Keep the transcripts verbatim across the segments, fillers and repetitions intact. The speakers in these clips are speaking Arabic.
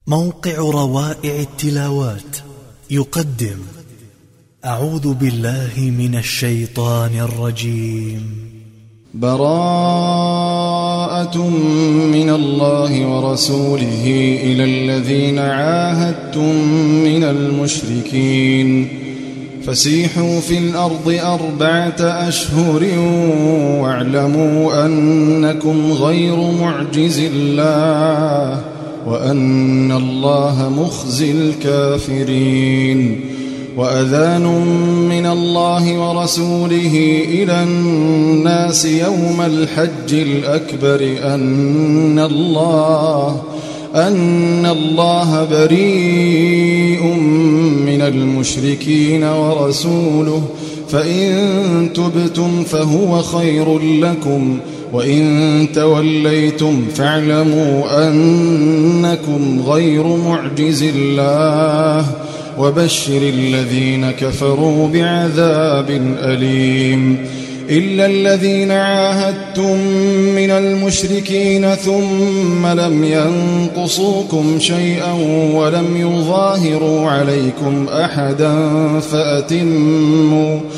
موقع روائع التلاوات يقدم أعوذ بالله من الشيطان الرجيم. براءة من الله ورسوله إلى الذين عاهدتم من المشركين فسيحوا في الأرض أربعة أشهر واعلموا أنكم غير معجز الله وأن الله مخزي الكافرين. وأذان من الله ورسوله إلى الناس يوم الحج الأكبر أن الله أن الله بريء من المشركين ورسوله فإن تبتم فهو خير لكم وإن توليتم فاعلموا أنكم غير معجز الله وبشر الذين كفروا بعذاب أليم. إلا الذين عاهدتم من المشركين ثم لم ينقصوكم شيئا ولم يظاهروا عليكم أحدا فأتموا,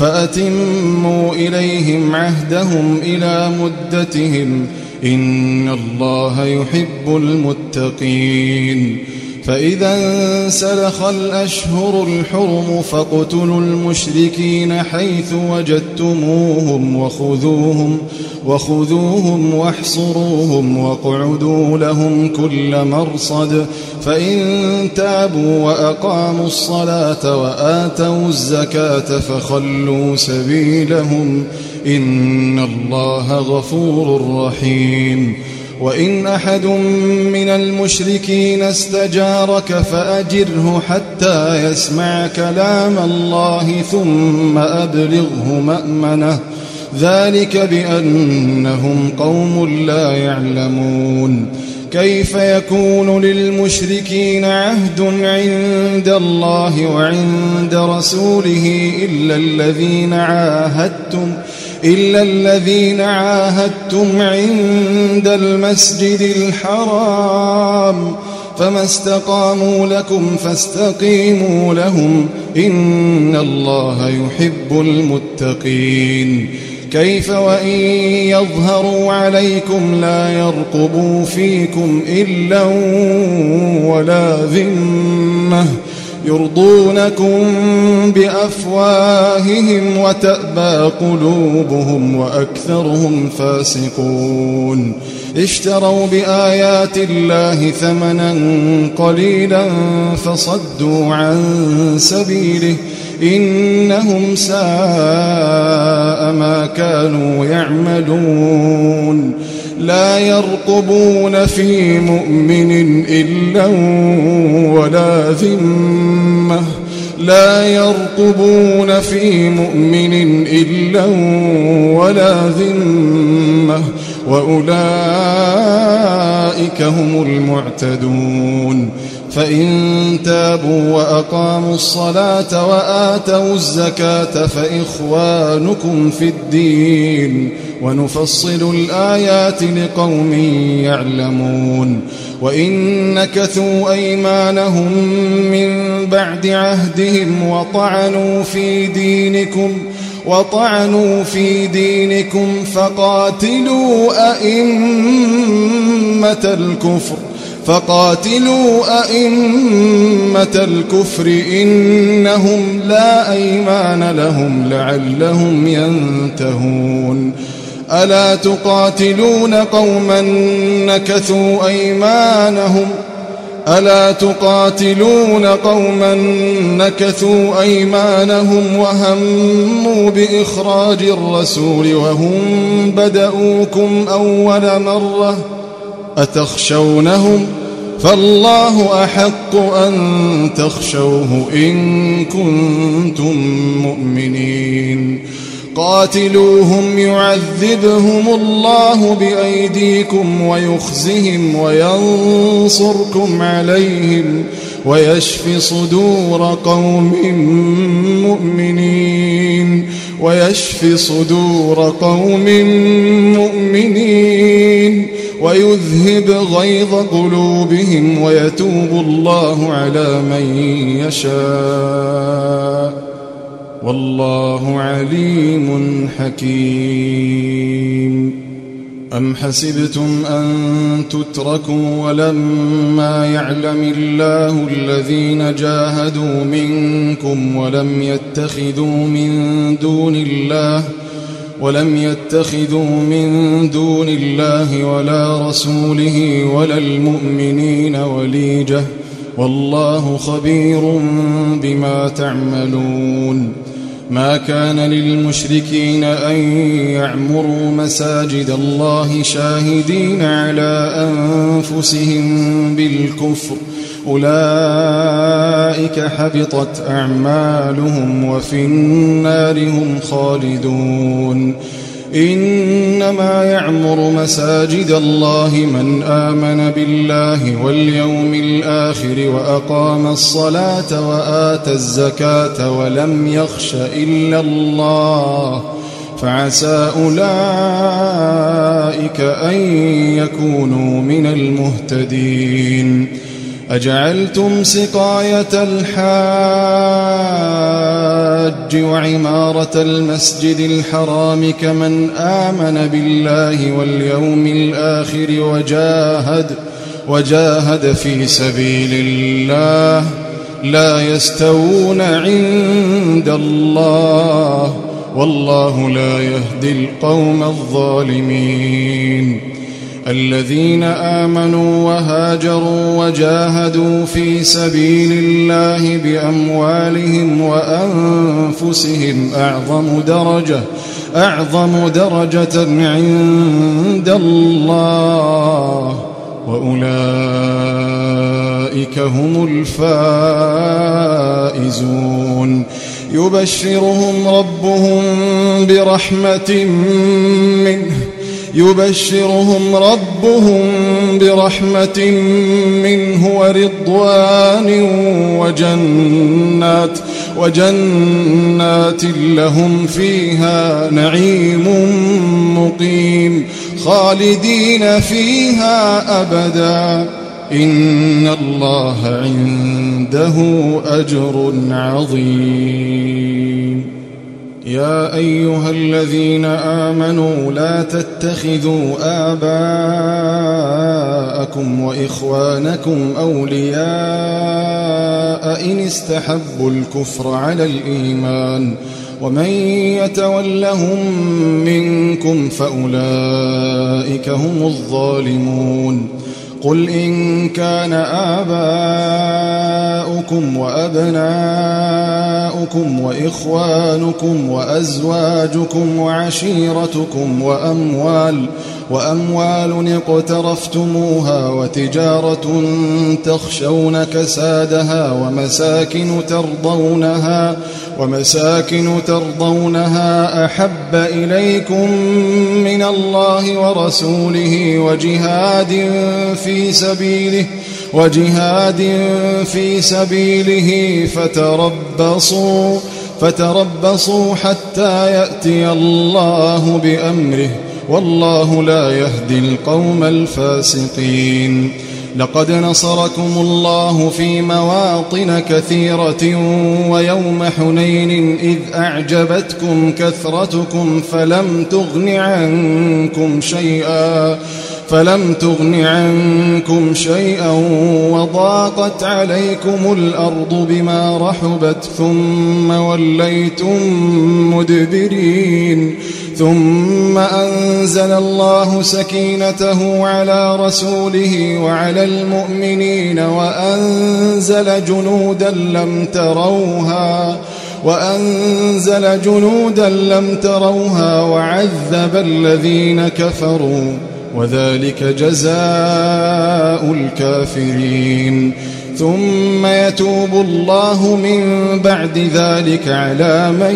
فأتموا إليهم عهدهم إلى مدتهم إن الله يحب المتقين. فإذا انسلخ الأشهر الحرم فاقتلوا المشركين حيث وجدتموهم وخذوهم, وخذوهم واحصروهم واقعدوا لهم كل مرصد فإن تابوا وأقاموا الصلاة وآتوا الزكاة فخلوا سبيلهم إن الله غفور رحيم. وإن أحد من المشركين استجارك فأجره حتى يسمع كلام الله ثم أبلغه مأمنه ذلك بأنهم قوم لا يعلمون. كيف يكون للمشركين عهد عند الله وعند رسوله إلا الذين عاهدتم إلا الذين عاهدتم عند المسجد الحرام فما استقاموا لكم فاستقيموا لهم إن الله يحب المتقين. كيف وإن يظهروا عليكم لا يرقبوا فيكم إلا ولا ذمة يرضونكم بأفواههم وتأبى قلوبهم وأكثرهم فاسقون. اشتروا بآيات الله ثمنا قليلا فصدوا عن سبيله إنهم ساء ما كانوا يعملون. لا يرقبون في مؤمن إلا ولا ذمة لا يرقبون في مؤمن إلا ولا ذمة وأولئك هم المعتدون. فإن تابوا وأقاموا الصلاة وآتوا الزكاة فإخوانكم في الدين ونفصل الآيات لقوم يعلمون. وإن نكثوا أيمانهم من بعد عهدهم وطعنوا في دينكم وطعنوا في دينكم فقاتلوا أئمة الكفر فقاتلوا أئمة الكفر إنهم لا أيمان لهم لعلهم ينتهون. ألا تقاتلون قوما نكثوا أيمانهم ألا تقاتلون قوما نكثوا أيمانهم وهموا بإخراج الرسول وهم بدؤوكم أول مرة أتخشونهم فالله أحق أن تخشوه إن كنتم مؤمنين. قاتلوهم يعذبهم الله بأيديكم ويخزهم وينصركم عليهم ويشف صدور قوم مؤمنين ويشف صدور قوم مؤمنين ويذهب غيظ قلوبهم ويتوب الله على من يشاء والله عليم حكيم. أم حسبتم أن تتركوا ولما يعلم الله الذين جاهدوا منكم ولم يتخذوا من دون الله ولم يتخذوا من دون الله ولا رسوله ولا المؤمنين وليجة والله خبير بما تعملون. ما كان للمشركين أن يعمروا مساجد الله شاهدين على أنفسهم بالكفر أولئك حبطت أعمالهم وفي النار هم خالدون. إنما يعمر مساجد الله من آمن بالله واليوم الآخر وأقام الصلاة وآتى الزكاة ولم يخش إلا الله فعسى أولئك أن يكونوا من المهتدين. أجعلتم سقاية الحاج وعمارة المسجد الحرام كمن آمن بالله واليوم الآخر وجاهد, وجاهد في سبيل الله لا يستوون عند الله والله لا يهدي القوم الظالمين. الذين آمنوا وهاجروا وجاهدوا في سبيل الله بأموالهم وأنفسهم أعظم درجة أعظم درجة عند الله وأولئك هم الفائزون. يبشرهم ربهم برحمة منه يبشرهم ربهم برحمة منه ورضوان وجنات وجنات لهم فيها نعيم مقيم خالدين فيها أبدا إن الله عنده أجر عظيم. يا أيها الذين آمنوا لا تتخذوا آباءكم وإخوانكم أولياء إن استحبوا الكفر على الإيمان ومن يتولهم منكم فأولئك هم الظالمون. قل إن كان آباؤكم وأبناؤكم وإخوانكم وأزواجكم وعشيرتكم وأموال وأموال اقترفتموها وتجارة تخشون كسادها ومساكن ترضونها ومساكن ترضونها أحب إليكم من الله ورسوله وجهاد في سبيله وجهاد في سبيله فتربصوا فتربصوا حتى يأتي الله بأمره والله لا يهدي القوم الفاسقين. لقد نصركم الله في مواطن كثيرة ويوم حنين إذ أعجبتكم كثرتكم فلم تغن عنكم شيئا فلم تغن عنكم شيئا وضاقت عليكم الأرض بما رحبت ثم وليتم مدبرين. ثم أنزل الله سكينته على رسوله وعلى المؤمنين وأنزل جنودا لم تروها وأنزل جنودا لم تروها وعذب الذين كفروا وذلك جزاء الكافرين. ثم يتوب الله من بعد ذلك على من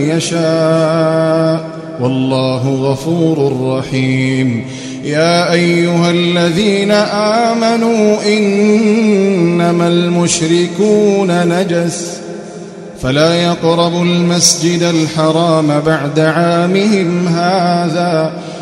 يشاء والله غفور رحيم. يا أيها الذين آمنوا إنما المشركون نجس فلا يقربوا المسجد الحرام بعد عامهم هذا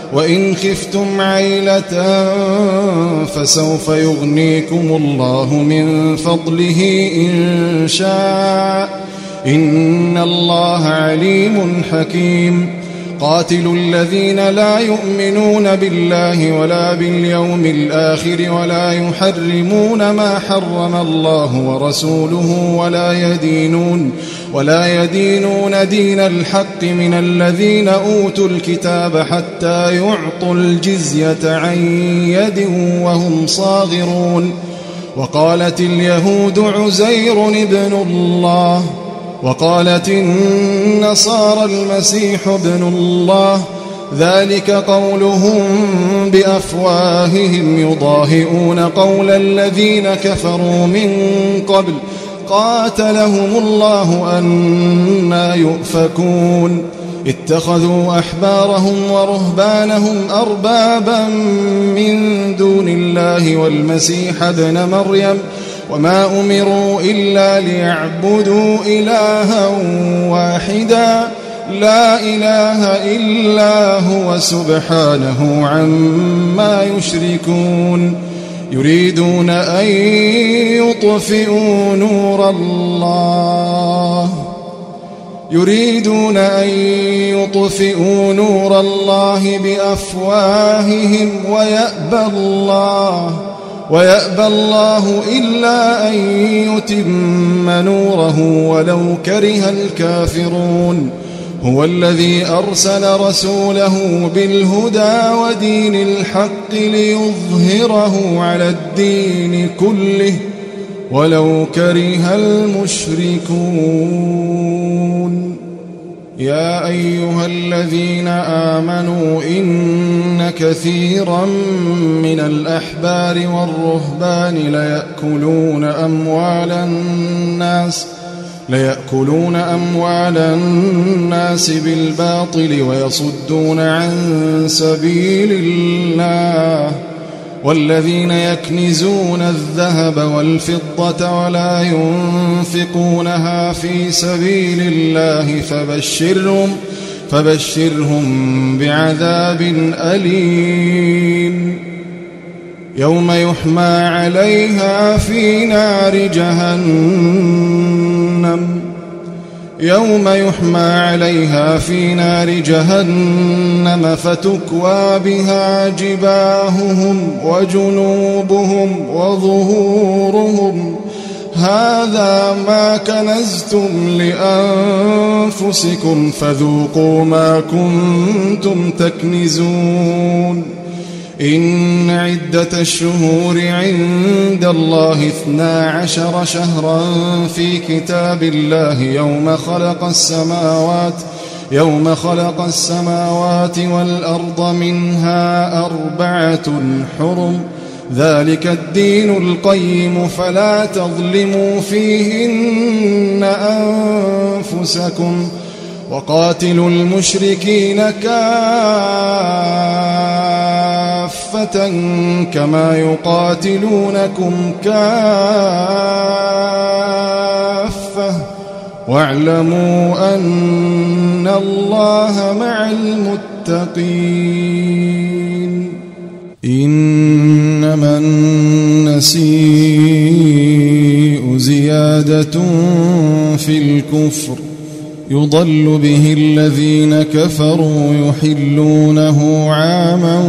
وإن خفتم عيلة فسوف يغنيكم الله من فضله إن شاء إن الله عليم حكيم قاتلوا الذين لا يؤمنون بالله ولا باليوم الآخر ولا يحرمون ما حرم الله ورسوله ولا يدينون ولا يدينون دين الحق من الذين أوتوا الكتاب حتى يعطوا الجزية عن يد وهم صاغرون وقالت اليهود عزير ابن الله وقالت النصارى المسيح ابن الله ذلك قولهم بأفواههم يضاهئون قول الذين كفروا من قبل قاتلهم الله أنى يؤفكون اتخذوا أحبارهم ورهبانهم أربابا من دون الله والمسيح ابن مريم وما أمروا إلا ليعبدوا إلها واحدا لا إله إلا هو سبحانه عما يشركون يريدون أن يطفئوا نور الله يريدون أن يطفئوا نور الله بأفواههم ويأبى الله ويأبى الله إلا أن يتم نوره ولو كره الكافرون هو الذي أرسل رسوله بالهدى ودين الحق ليظهره على الدين كله ولو كره المشركون يا أيها الذين آمنوا إن كثيرا من الأحبار والرهبان ليأكلون أموال الناس ليأكلون أموال الناس بالباطل ويصدون عن سبيل الله والذين يكنزون الذهب والفضة ولا ينفقونها في سبيل الله فبشرهم فبشرهم بعذاب أليم يوم يحمى عليها في نار جهنم يوم يحمى عليها في نار جهنم فتكوى بها جباههم وجنوبهم وظهورهم هذا ما كنزتم لأنفسكم فذوقوا ما كنتم تكنزون إن عدة الشهور عند الله اثنا عشر شهرا في كتاب الله يوم خلق السماوات يوم خلق السماوات والأرض منها أربعة حرم ذلك الدين القيم فلا تظلموا فيهن أنفسكم وقاتلوا المشركين كافة كما يقاتلونكم كافة واعلموا أن الله مع المتقين إنما النسيء زيادة في الكفر يضل به الذين كفروا يحلونه عاما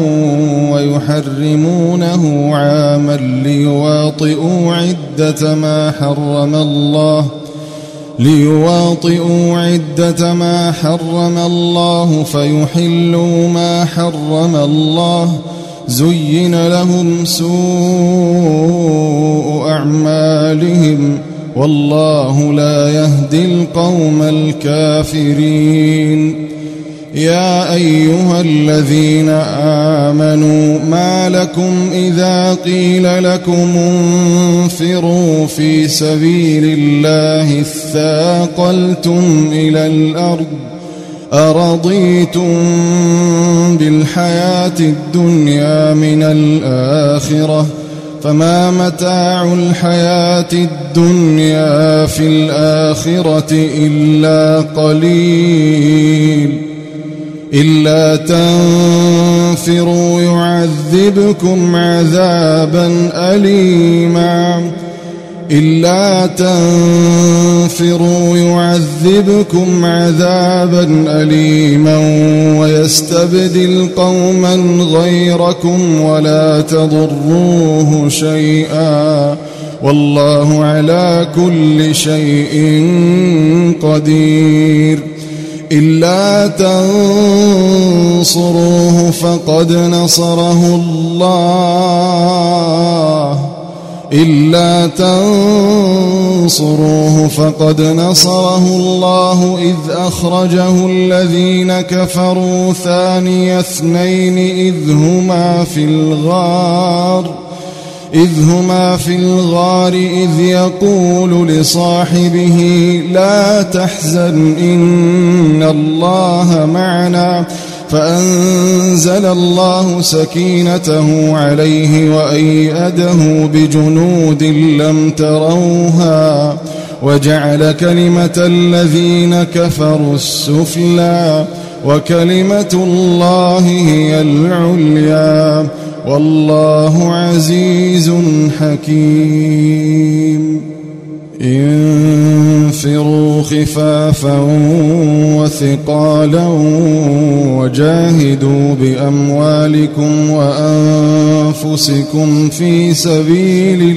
ويحرمونه عاما ليواطئوا عدة ما حرم الله ليواطئوا عدة ما حرم الله فيحلوا ما حرم الله زين لهم سوء أعمالهم والله لا يهدي القوم الكافرين يا أيها الذين آمنوا ما لكم إذا قيل لكم انفروا في سبيل الله اثاقلتم إلى الأرض أرضيتم بالحياة الدنيا من الآخرة فما متاع الحياة الدنيا في الآخرة إلا قليل إلا تنفروا يعذبكم عذابا أليما إلا تنفروا يعذبكم عذابا أليما ويستبدل قوما غيركم ولا تضروه شيئا والله على كل شيء قدير إلا تنصروه فقد نصره الله إلا تنصروه فقد نصره الله إذ أخرجه الذين كفروا ثاني اثنين إذ هما في الغار إذ هما في الغار إذ يقول لصاحبه لا تحزن إن الله معنا فأنزل الله سكينته عليه وأيده بجنود لم تروها وجعل كلمة الذين كفروا السفلى وكلمة الله هي العليا والله عزيز حكيم انفروا خفافا وثقالا وجاهدوا بأموالكم وأنفسكم في سبيل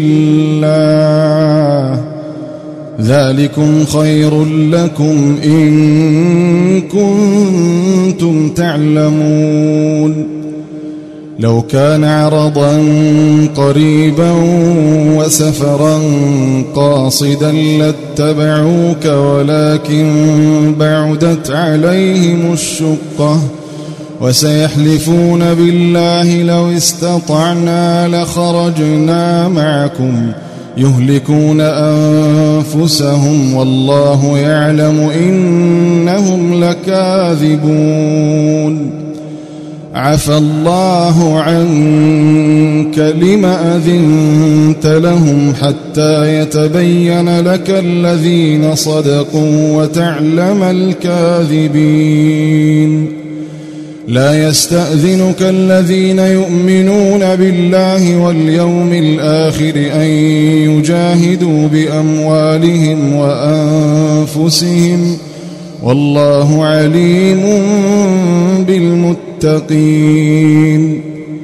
الله ذلكم خير لكم إن كنتم تعلمون لو كان عرضا قريبا وسفرا قاصدا لاتبعوك ولكن بعدت عليهم الشقة وسيحلفون بالله لو استطعنا لخرجنا معكم يهلكون أنفسهم والله يعلم إنهم لكاذبون عفى الله عنك لم أذنت لهم حتى يتبين لك الذين صدقوا وتعلم الكاذبين لا يستأذنك الذين يؤمنون بالله واليوم الآخر أن يجاهدوا بأموالهم وأنفسهم والله عليم بالمتقين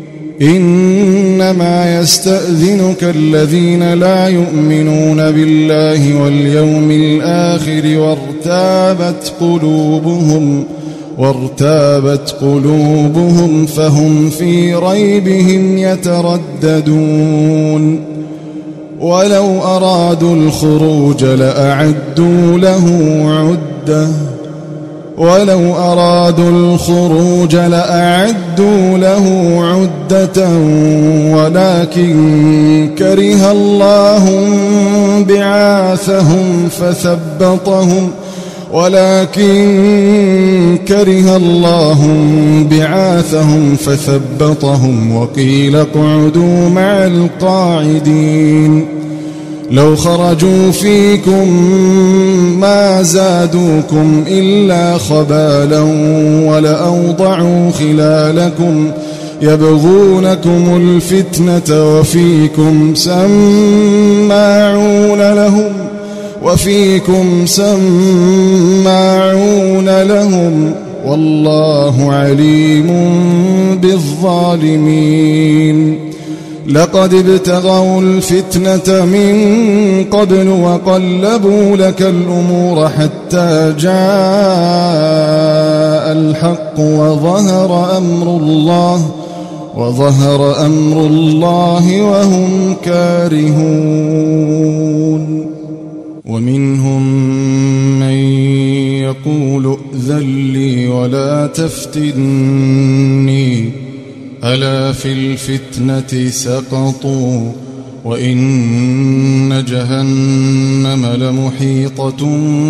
إنما يستأذنك الذين لا يؤمنون بالله واليوم الآخر وارتابت قلوبهم وارتابت قلوبهم فهم في ريبهم يترددون ولو أرادوا الخروج لأعدوا له عدة ولو أرادوا الخروج لأعدوا له عدة ولكن كره الله بعاثهم فثبطهم ولكن كره الله بعاثهم فثبطهم وقيل اقعدوا مع القاعدين لو خرجوا فيكم ما زادوكم إلا خبالا ولأوضعوا خلالكم يبغونكم الفتنة وفيكم سماعون لهم وفيكم سماعون لهم والله عليم بالظالمين لقد ابتغوا الفتنة من قبل وقلبوا لك الأمور حتى جاء الحق وظهر أمر الله وظهر أمر الله وهم كارهون ومنهم من يقول ائذن لي ولا تفتني ألا في الفتنة سقطوا وإن جهنم لمحيطة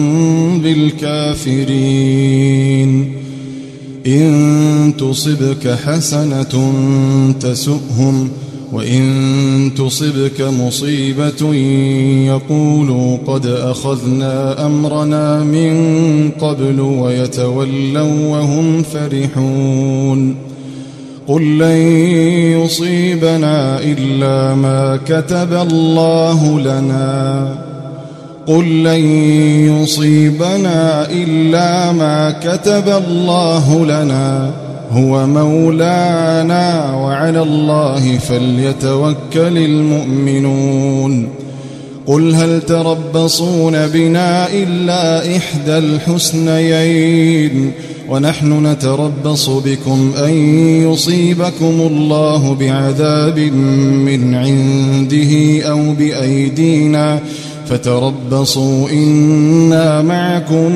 بالكافرين إن تصبك حسنة تسؤهم وإن تصبك مصيبة يقولوا قد أخذنا أمرنا من قبل ويتولوا وهم فرحون قل لن يصيبنا إلا ما كتب الله لنا قل لن يصيبنا إلا ما كتب الله لنا هو مولانا وعلى الله فليتوكل المؤمنون قل هل تربصون بنا إلا إحدى الحسنيين ونحن نتربص بكم أن يصيبكم الله بعذاب من عنده أو بأيدينا فتربصوا إنا معكم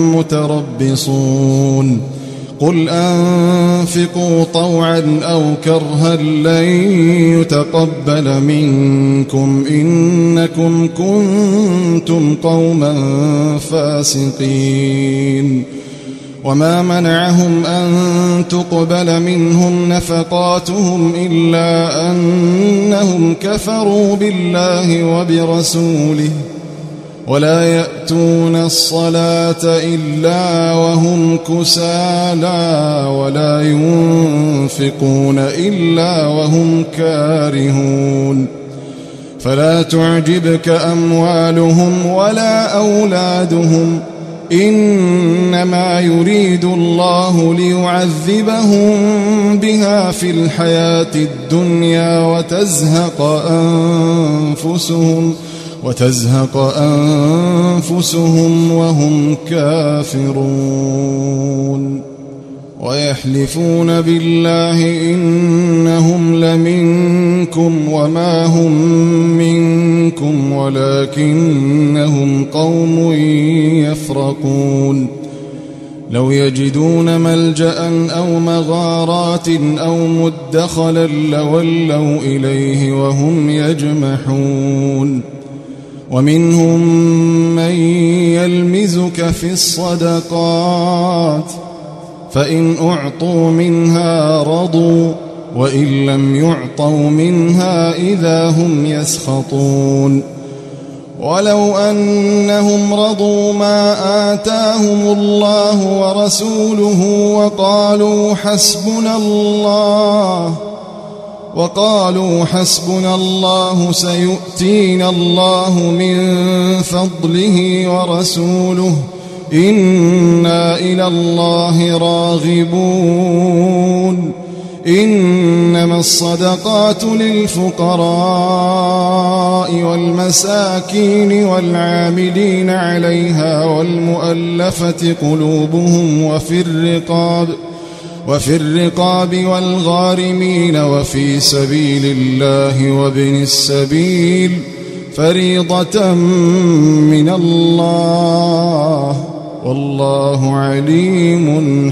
متربصون قل أنفقوا طوعا أو كرها لن يتقبل منكم إنكم كنتم قوما فاسقين وما منعهم أن تقبل منهم نفقاتهم إلا أنهم كفروا بالله وبرسوله ولا يأتون الصلاة إلا وهم كسالى ولا ينفقون إلا وهم كارهون فلا تعجبك أموالهم ولا أولادهم إنما يريد الله ليعذبهم بها في الحياة الدنيا وتزهق أنفسهم وتزهق أنفسهم وهم كافرون ويحلفون بالله إنهم لمنكم وما هم منكم ولكنهم قوم يفرقون لو يجدون ملجأ أو مغارات أو مدخلا لولوا إليه وهم يجمحون ومنهم من يلمزك في الصدقات فإن أعطوا منها رضوا وإن لم يعطوا منها إذا هم يسخطون ولو أنهم رضوا ما آتاهم الله ورسوله وقالوا حسبنا الله وقالوا حسبنا الله سيؤتينا الله من فضله ورسوله إنا إلى الله راغبون إنما الصدقات للفقراء والمساكين والعاملين عليها والمؤلفة قلوبهم وفي الرقاب وفي الرقاب والغارمين وفي سبيل الله وابن السبيل فريضة من الله والله عليم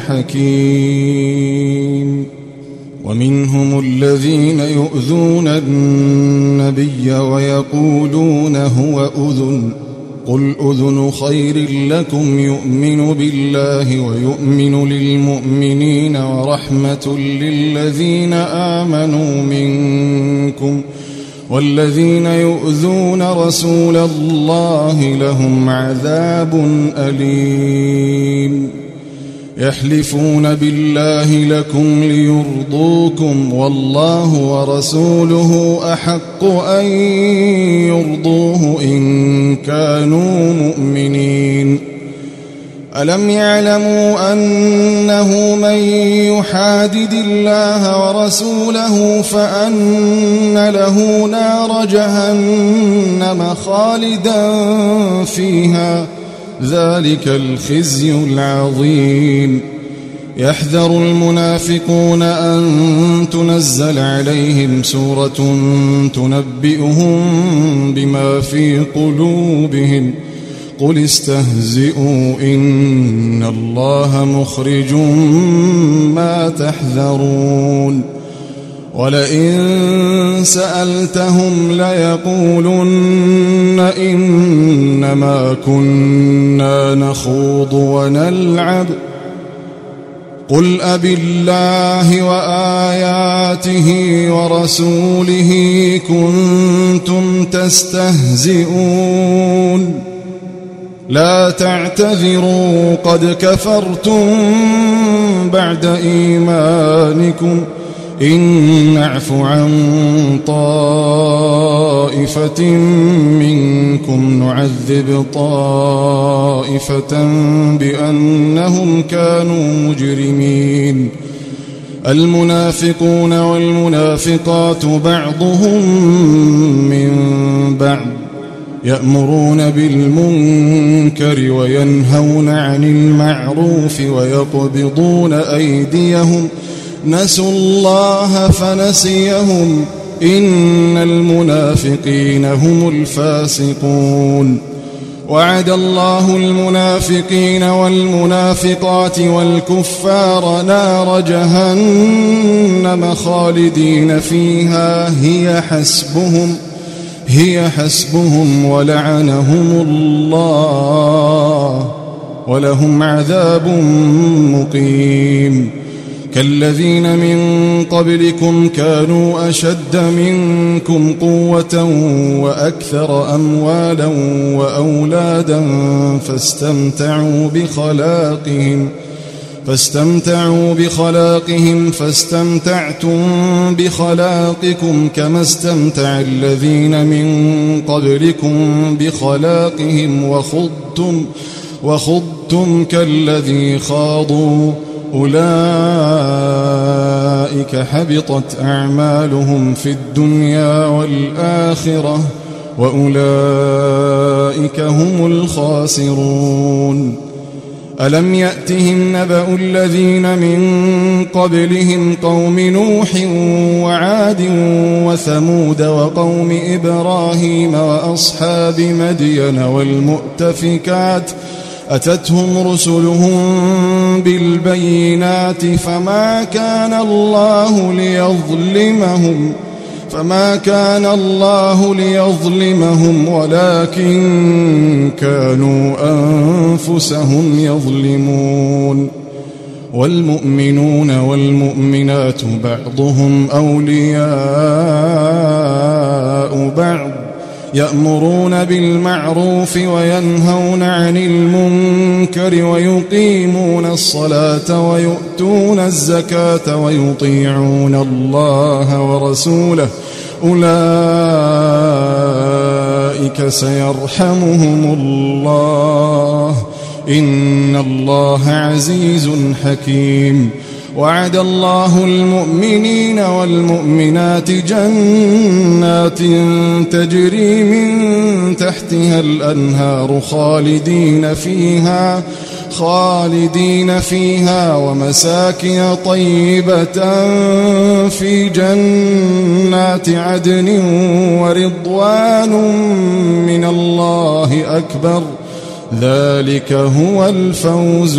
حكيم ومنهم الذين يؤذون النبي ويقولون هو أذن قل أذن خير لكم يؤمن بالله ويؤمن للمؤمنين ورحمة للذين آمنوا منكم والذين يؤذون رسول الله لهم عذاب أليم يحلفون بالله لكم ليرضوكم والله ورسوله أحق أن يرضوه إن كانوا مؤمنين ألم يعلموا أنه من يحادد الله ورسوله فأن له نار جهنم خالدا فيها ذلك الخزي العظيم يحذر المنافقون أن تنزل عليهم سورة تنبئهم بما في قلوبهم قل استهزئوا إن الله مخرج ما تحذرون ولئن سألتهم ليقولن إنما كنا نخوض ونلعب قل أبالله وآياته ورسوله كنتم تستهزئون لا تعتذروا قد كفرتم بعد إيمانكم إن نعف عن طائفة منكم نعذب طائفة بأنهم كانوا مجرمين المنافقون والمنافقات بعضهم من بعض يأمرون بالمنكر وينهون عن المعروف ويقبضون أيديهم نسوا الله فنسيهم إن المنافقين هم الفاسقون وعد الله المنافقين والمنافقات والكفار نار جهنم خالدين فيها هي حسبهم هي حسبهم ولعنهم الله ولهم عذاب مقيم كالذين من قبلكم كانوا أشد منكم قوة وأكثر أموالا وأولادا فاستمتعوا بخلاقهم فاستمتعوا بخلاقهم فاستمتعتم بخلاقكم كما استمتع الذين من قبلكم بخلاقهم وخضتم وخضتم كالذي خاضوا أولئك حبطت أعمالهم في الدنيا والآخرة وأولئك هم الخاسرون ألم يأتهم نبأ الذين من قبلهم قوم نوح وعاد وثمود وقوم إبراهيم وأصحاب مدين والمؤتفكات أتتهم رسلهم بالبينات فما كان الله ليظلمهم فما كان الله ليظلمهم ولكن كانوا أنفسهم يظلمون والمؤمنون والمؤمنات بعضهم أولياء بعض يأمرون بالمعروف وينهون عن المنكر ويقيمون الصلاة ويؤتون الزكاة ويطيعون الله ورسوله أولئك سيرحمهم الله إن الله عزيز حكيم وعد الله المؤمنين والمؤمنات جنات تجري من تحتها الأنهار خالدين فيها خالدين فيها ومساكن طيبة في جنات عدن ورضوان من الله أكبر ذلك هو الفوز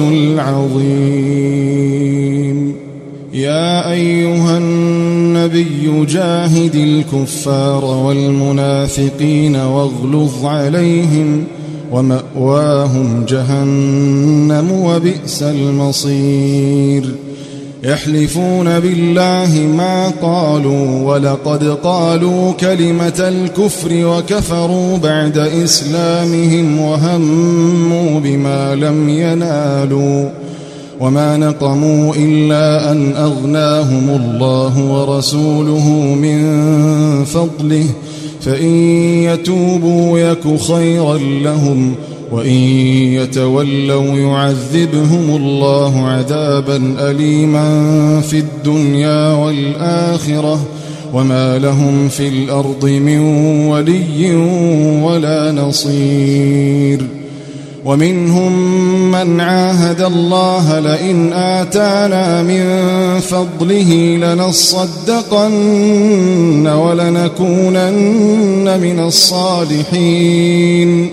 العظيم يا أيها النبي جاهد الكفار والمنافقين واغلظ عليهم ومأواهم جهنم وبئس المصير يحلفون بالله ما قالوا ولقد قالوا كلمة الكفر وكفروا بعد إسلامهم وهموا بما لم ينالوا وما نقموا إلا أن أغناهم الله ورسوله من فضله فإن يتوبوا يك خيرا لهم وإن يتولوا يعذبهم الله عذابا أليما في الدنيا والآخرة وما لهم في الأرض من ولي ولا نصير ومنهم من عاهد الله لئن آتانا من فضله لنصدقن ولنكونن من الصالحين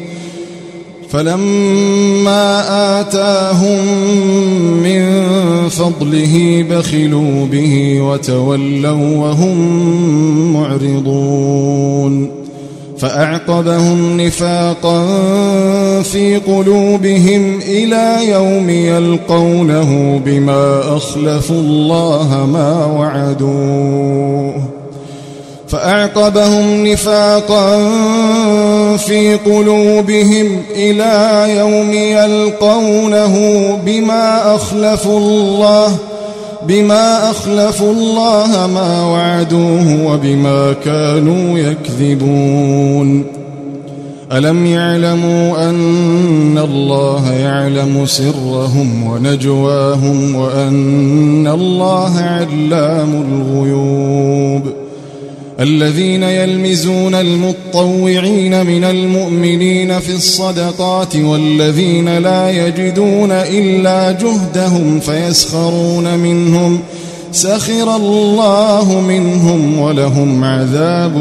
فلما آتاهم من فضله بخلوا به وتولوا وهم معرضون فأعقبهم نفاقا في قلوبهم إلى يوم يلقونه بما أخلفوا الله ما وعدوه فأعقبهم نفاقا في قلوبهم إلى يوم يلقونه بما أخلفوا الله بما أخلفوا الله ما وعدوه وبما كانوا يكذبون ألم يعلموا أن الله يعلم سرهم ونجواهم وأن الله علام الغيوب الذين يلمزون المطوعين من المؤمنين في الصدقات والذين لا يجدون إلا جهدهم فيسخرون منهم سخر الله منهم ولهم عذاب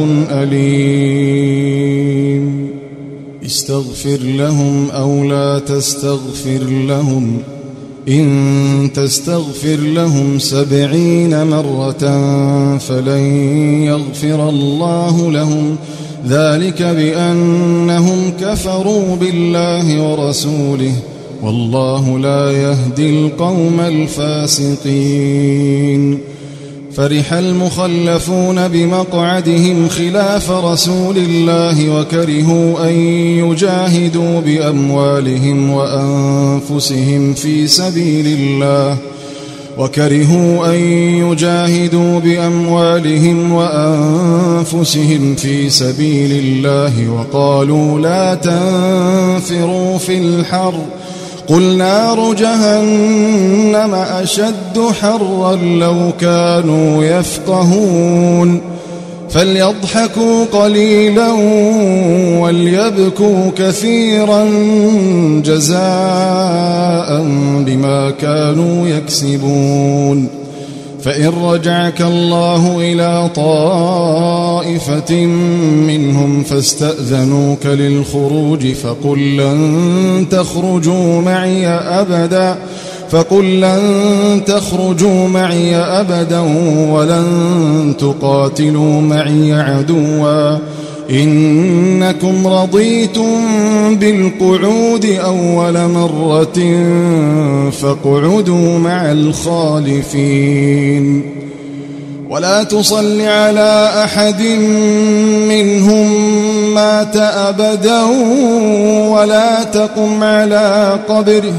أليم استغفر لهم أو لا تستغفر لهم إن تستغفر لهم سبعين مرة فلن يغفر الله لهم ذلك بأنهم كفروا بالله ورسوله والله لا يهدي القوم الفاسقين فرح المخلفون بمقعدهم خلاف رسول الله وكرهوا أن يجاهدوا بأموالهم وأنفسهم في سبيل الله وكرهوا أن يجاهدوا بأموالهم وأنفسهم في سبيل الله وقالوا لا تنفروا في الحر قل نار جهنم أشد حرا لو كانوا يفقهون فليضحكوا قليلا وليبكوا كثيرا جزاء بما كانوا يكسبون فإن رجعك الله إلى طائفة منهم فاستأذنوك للخروج فقل لن تخرجوا معي أبدا فقل لن تخرجوا معي أبدا ولن تقاتلوا معي عدوا إنكم رضيتم بالقعود أول مرة فاقعدوا مع الخالفين ولا تصل على أحد منهم مات أبدا ولا تقم على قبره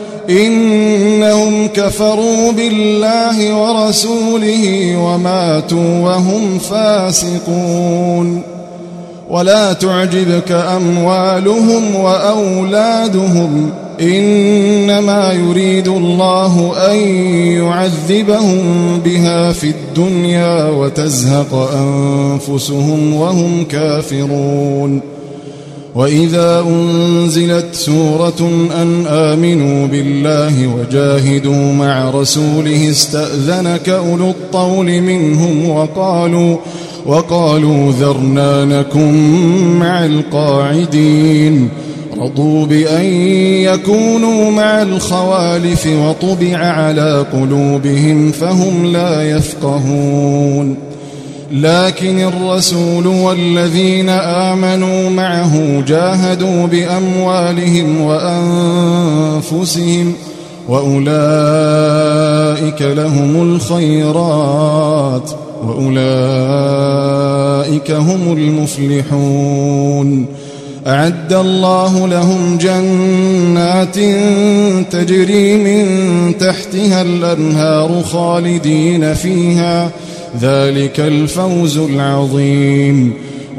إنهم كفروا بالله ورسوله وماتوا وهم فاسقون ولا تعجبك أموالهم وأولادهم إنما يريد الله أن يعذبهم بها في الدنيا وتزهق أنفسهم وهم كافرون وإذا أنزلت سورة أن آمنوا بالله وجاهدوا مع رسوله استأذنك أولو الطول منهم وقالوا وقالوا ذرنا نكن مع القاعدين رضوا بأن يكونوا مع الخوالف وطبع على قلوبهم فهم لا يفقهون لكن الرسول والذين آمنوا معه جاهدوا بأموالهم وأنفسهم وأولئك لهم الخيرات وأولئك هم المفلحون أعد الله لهم جنات تجري من تحتها الأنهار خالدين فيها ذلك الفوز العظيم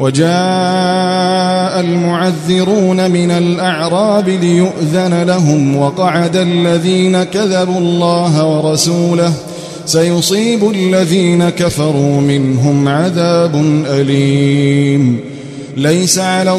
وجاء المعذرون من الأعراب ليؤذن لهم وقعد الذين كذبوا الله ورسوله سيصيب الذين كفروا منهم عذاب أليم ليس على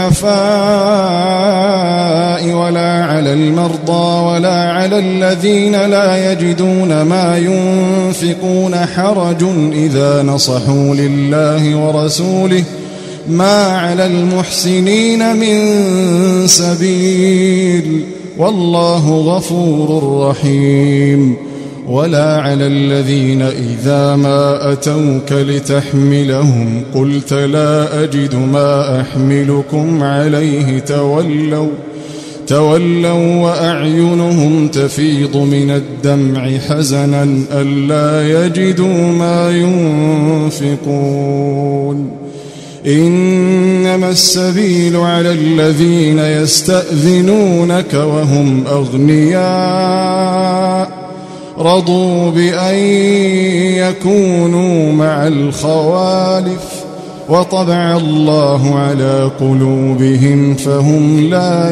الضعفاء ولا على المرضى ولا على الذين لا يجدون ما ينفقون حرج إذا نصحوا لله ورسوله ما على المحسنين من سبيل والله غفور رحيم ولا على الذين إذا ما أتوك لتحملهم قلت لا أجد ما أحملكم عليه تولوا تولوا وأعينهم تفيض من الدمع حزنا ألا يجدوا ما ينفقون إنما السبيل على الذين يستأذنونك وهم أغنياء رضوا بأن يكونوا مع الخوالف وطبع الله على قلوبهم فهم لا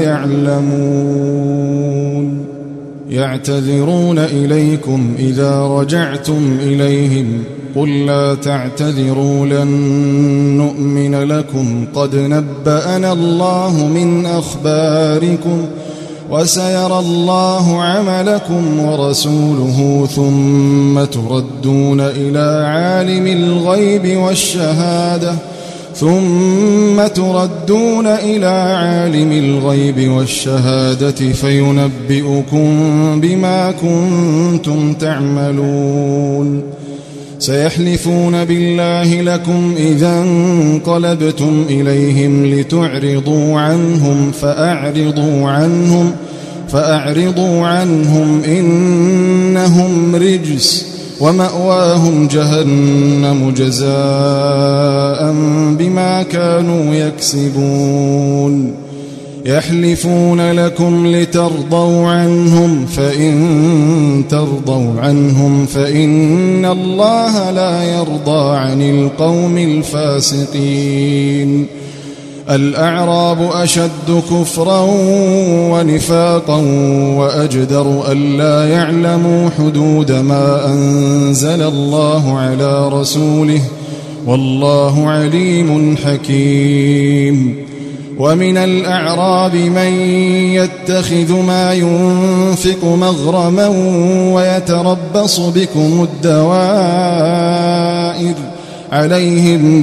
يعلمون يعتذرون إليكم إذا رجعتم إليهم قل لا تعتذروا لن نؤمن لكم قد نبأنا الله من أخباركم وسيرى الله عملكم ورسوله ثم تردون إلى عالم الغيب والشهادة ثم تردون إلى عالم الغيب والشهادة فينبئكم بما كنتم تعملون سيحلفون بالله لكم إذا انقلبتم إليهم لتعرضوا عنهم فأعرضوا عنهم فأعرضوا عنهم إنهم رجس ومأواهم جهنم جزاء بما كانوا يكسبون يحلفون لكم لترضوا عنهم فإن ترضوا عنهم فإن الله لا يرضى عن القوم الفاسقين الأعراب أشد كفرا ونفاقا وأجدر ألا يعلموا حدود ما أنزل الله على رسوله والله عليم حكيم ومن الأعراب من يتخذ ما ينفق مغرما ويتربص بكم الدوائر عليهم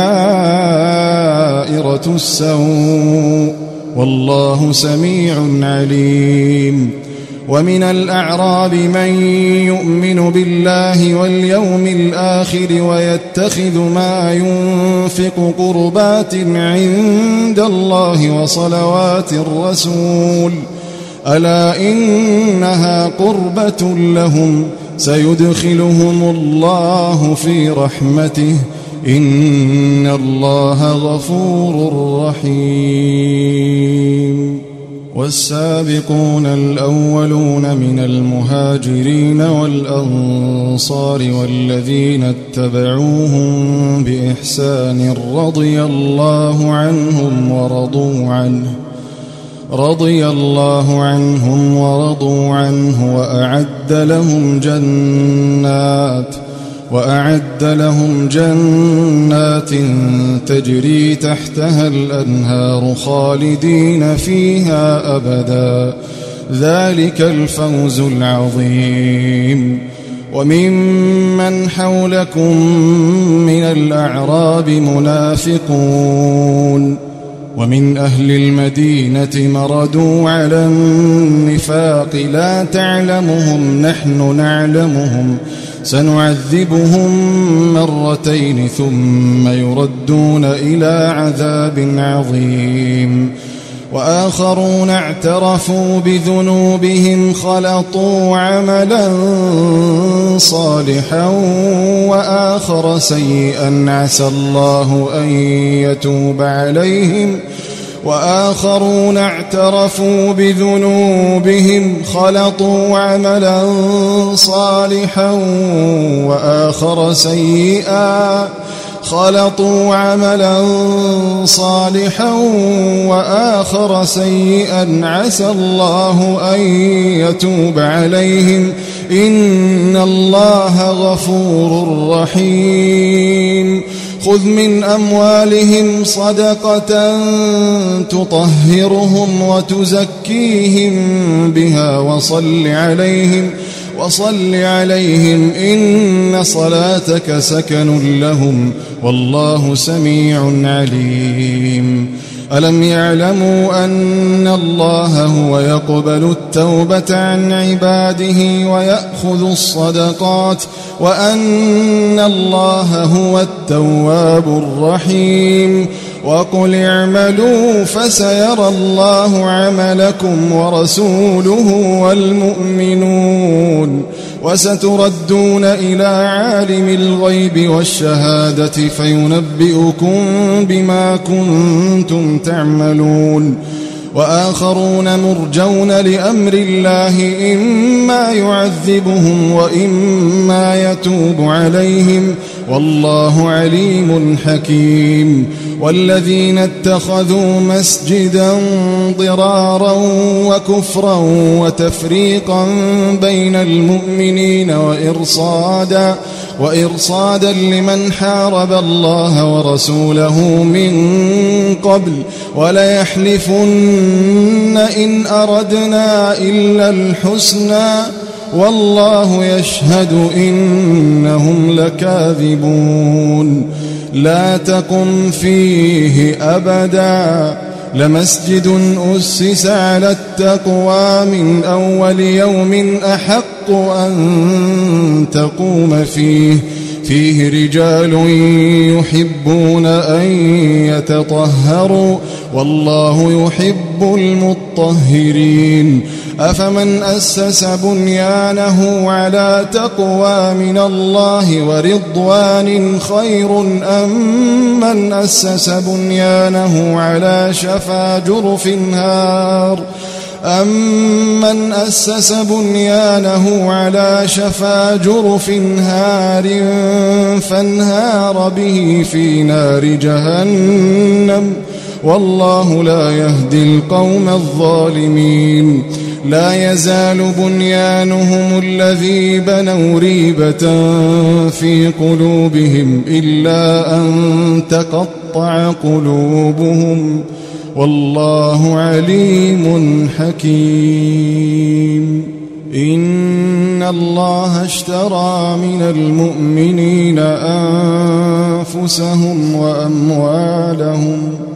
دائرة السوء والله سميع عليم ومن الأعراب من يؤمن بالله واليوم الآخر ويتخذ ما ينفق قربات عند الله وصلوات الرسول ألا إنها قربة لهم سيدخلهم الله في رحمته إن الله غفور رحيم والسابقون الأولون من المهاجرين والأنصار والذين اتبعوهم بإحسان رضي الله عنهم ورضوا عنه رضي الله عنهم ورضوا عنه وأعد لهم جنات وأعد لهم جنات تجري تحتها الأنهار خالدين فيها أبدا ذلك الفوز العظيم وممن حولكم من الأعراب منافقون ومن أهل المدينة مردوا على النفاق لا تعلمهم نحن نعلمهم سنعذبهم مرتين ثم يردون إلى عذاب عظيم وآخرون اعترفوا بذنوبهم خلطوا عملا صالحا وآخر سيئا عسى الله أن يتوب عليهم وآخرون اعترفوا بذنوبهم خلطوا عملا صالحا وآخر سيئا خلطوا عملا صالحا وآخر سيئا عسى الله أن يتوب عليهم إن الله غفور رحيم خذ من أموالهم صدقة تطهرهم وتزكيهم بها وصل عليهم وصل عليهم إن صلاتك سكن لهم والله سميع عليم ألم يعلموا أن الله هو يقبل التوبة عن عباده ويأخذ الصدقات وأن الله هو التواب الرحيم. وقل اعملوا فسيرى الله عملكم ورسوله والمؤمنون وستردون إلى عالم الغيب والشهادة فينبئكم بما كنتم تعملون. وآخرون مرجون لأمر الله إما يعذبهم وإما يتوب عليهم والله عليم حكيم. والذين اتخذوا مسجدا ضرارا وكفرا وتفريقا بين المؤمنين وإرصادا وإرصادا لمن حارب الله ورسوله من قبل وليحلفن إن أردنا إلا الحسنى والله يشهد إنهم لكاذبون. لا تقم فيه أبدا لمسجد أسس على التقوى من أول يوم أحق أن تقوم فيه فيه رجال يحبون أن يتطهروا والله يحب المطهرين. أفمن أسس بنيانه على تقوى من الله ورضوان خير أم من أسس بنيانه على شفا جرف هار أمن أسس بنيانه على شفا جرف هار فانهار به في نار جهنم والله لا يهدي القوم الظالمين. لا يزال بنيانهم الذي بنوا ريبة في قلوبهم إلا أن تقطع قلوبهم والله عليم حكيم. إن الله اشترى من المؤمنين أنفسهم وأموالهم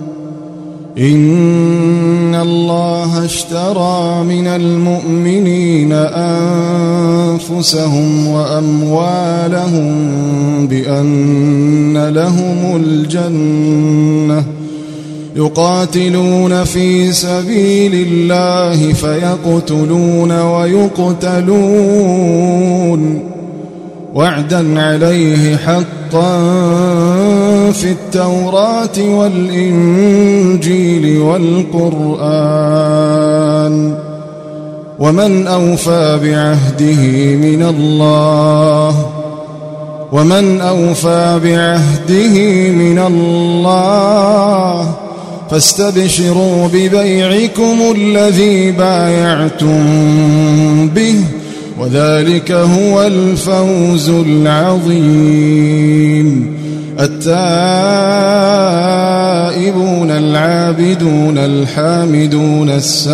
إن الله اشترى من المؤمنين أنفسهم وأموالهم بأن لهم الجنة يقاتلون في سبيل الله فيقتلون ويقتلون وعدا عليه حقا في التوراة والإنجيل والقرآن ومن أوفى بعهده من الله ومن أوفى بعهده من الله فاستبشروا ببيعكم الذي بايعتم به وذلك هو الفوز العظيم. التائبون العابدون الحامدون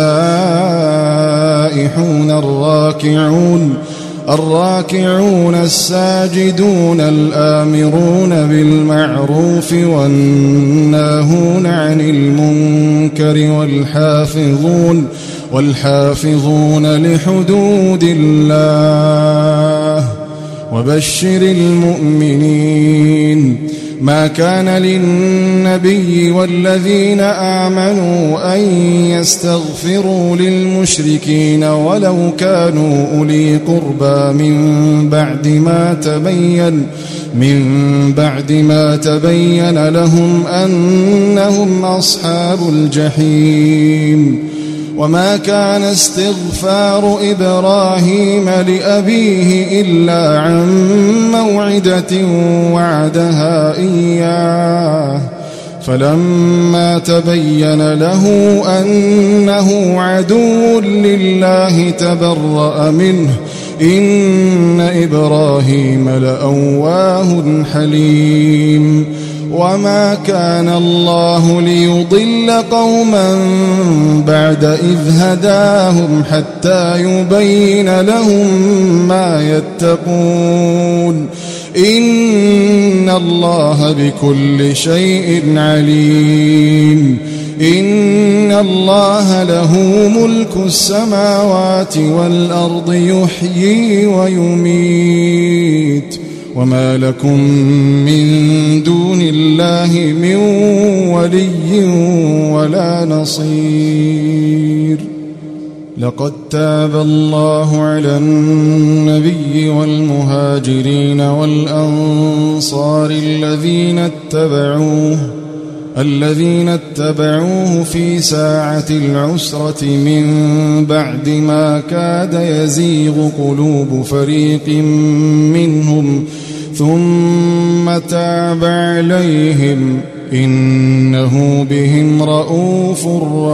السائحون الراكعون الراكعون الساجدون الآمرون بالمعروف والناهون عن المنكر والحافظون والحافظون لحدود الله وبشر المؤمنين. ما كان للنبي والذين آمنوا أن يستغفروا للمشركين ولو كانوا أولي قربى من بعد ما تبين من بعد ما تبين لهم أنهم أصحاب الجحيم. وما كان استغفار إبراهيم لأبيه إلا عن موعدة وعدها إياه فلما تبين له أنه عدو لله تبرأ منه إن إبراهيم لأواه حليم. وما كان الله ليضل قوما بعد إذ هداهم حتى يبين لهم ما يتقون إن الله بكل شيء عليم. إن الله له ملك السماوات والأرض يحيي ويميت وما لكم من دون الله من ولي ولا نصير. لقد تاب الله على النبي والمهاجرين والأنصار الذين اتبعوه الذين اتبعوه في ساعة العسرة من بعد ما كاد يزيغ قلوب فريق منهم ثم تاب عليهم إنه بهم رءوف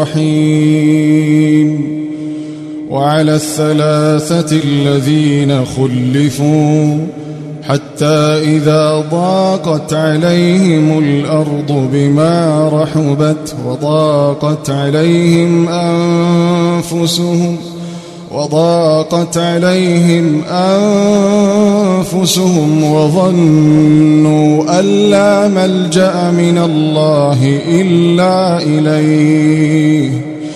رحيم. وعلى الثلاثة الذين خلفوا حتى إذا ضاقت عليهم الأرض بما رحبت وضاقت عليهم أنفسهم وضاقت عليهم أنفسهم وظنوا أن لا ملجأ من الله إلا إليه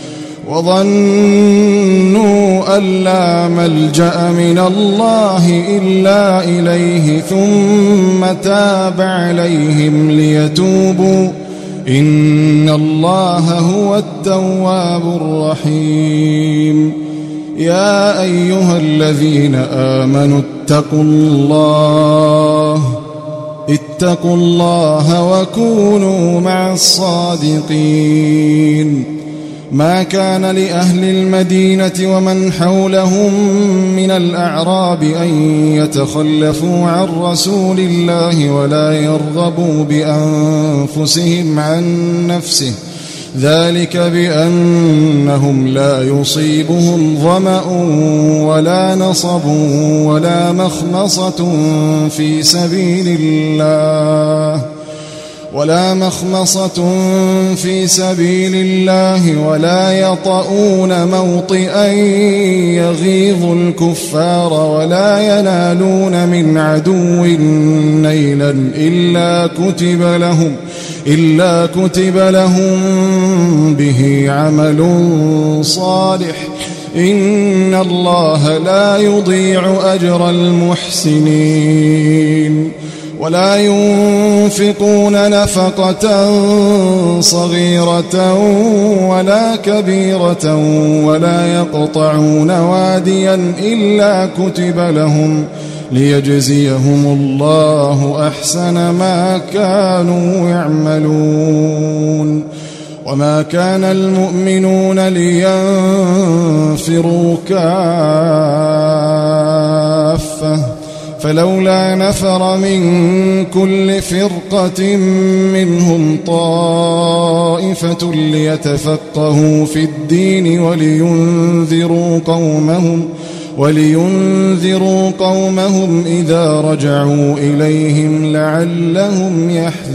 وظنوا أن لا ملجأ من الله إلا إليه ثم تاب عليهم ليتوبوا إن الله هو التواب الرحيم. يا أيها الذين آمنوا اتقوا الله اتقوا الله وكونوا مع الصادقين. ما كان لأهل المدينة ومن حولهم من الأعراب أن يتخلفوا عن رسول الله ولا يرغبوا بأنفسهم عن نفسه ذلك بأنهم لا يصيبهم ظمأ ولا نصب ولا مخمصة في سبيل الله ولا مخمصة في سبيل الله ولا يطؤون موطئا يغيظ الكفار ولا ينالون من عدو نيلا إلا كتب لهم إلا كتب لهم به عمل صالح إن الله لا يضيع أجر المحسنين. ولا ينفقون نفقة صغيرة ولا كبيرة ولا يقطعون واديا إلا كتب لهم ليجزيهم الله أحسن ما كانوا يعملون. وما كان المؤمنون لينفروا كافة فلولا نفر من كل فرقة منهم طائفة ليتفقهوا في الدين ولينذروا قومهم ولينذروا قومهم إذا رجعوا إليهم لعلهم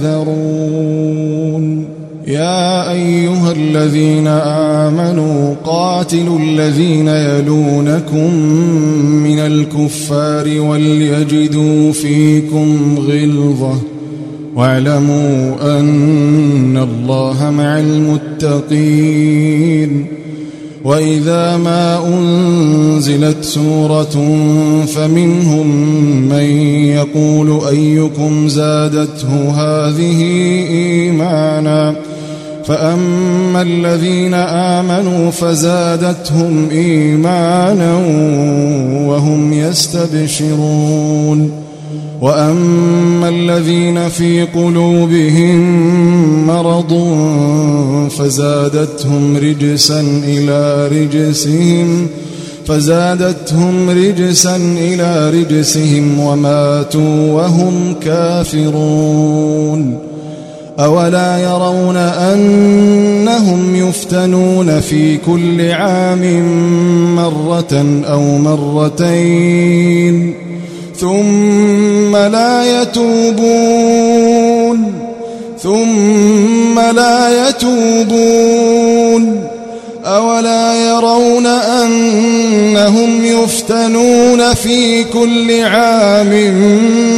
يحذرون. يا أيها الذين آمنوا قاتلوا الذين يلونكم من الكفار وليجدوا فيكم غلظة واعلموا أن الله مع المتقين. وإذا ما أنزلت سورة فمنهم من يقول أيكم زادته هذه إيمانا فأما الذين آمنوا فزادتهم إيمانا وهم يستبشرون وأما الذين في قلوبهم مرض فزادتهم رجسا إلى رجسهم فزادتهم رجسا إلى رجسهم وماتوا وهم كافرون. أولا يرون أنهم يفتنون في كل عام مرة أو مرتين ثم لا يتوبون ثم لا يتوبون أولا يرون أنهم يفتنون في كل عام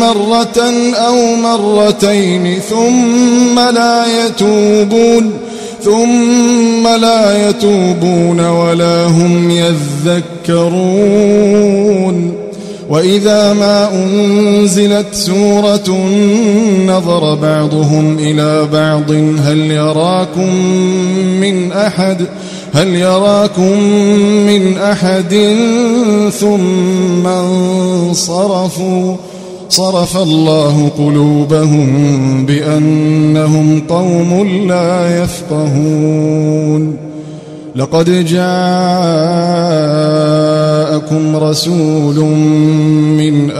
مرة أو مرتين ثم لا يتوبون ثم لا يتوبون ولا هم يذكرون وإذا ما أنزلت سورة نظر بعضهم إلى بعض هل يراكم من أحد هل يراكم من أحد ثم انصرفوا صرف الله قلوبهم بأنهم قوم لا يفقهون لقد جاءكم رسول من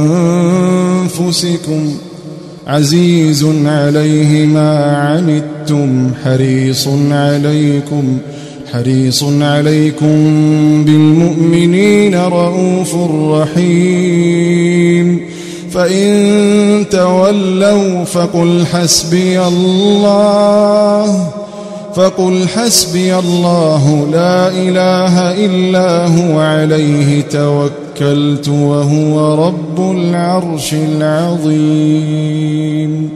أنفسكم عزيز عليه ما عنتم حريص عليكم حريص عليكم بالمؤمنين رؤوف رحيم فإن تولوا فقل حسبي الله فقل حسبي الله لا إله إلا هو عليه توكلت وهو رب العرش العظيم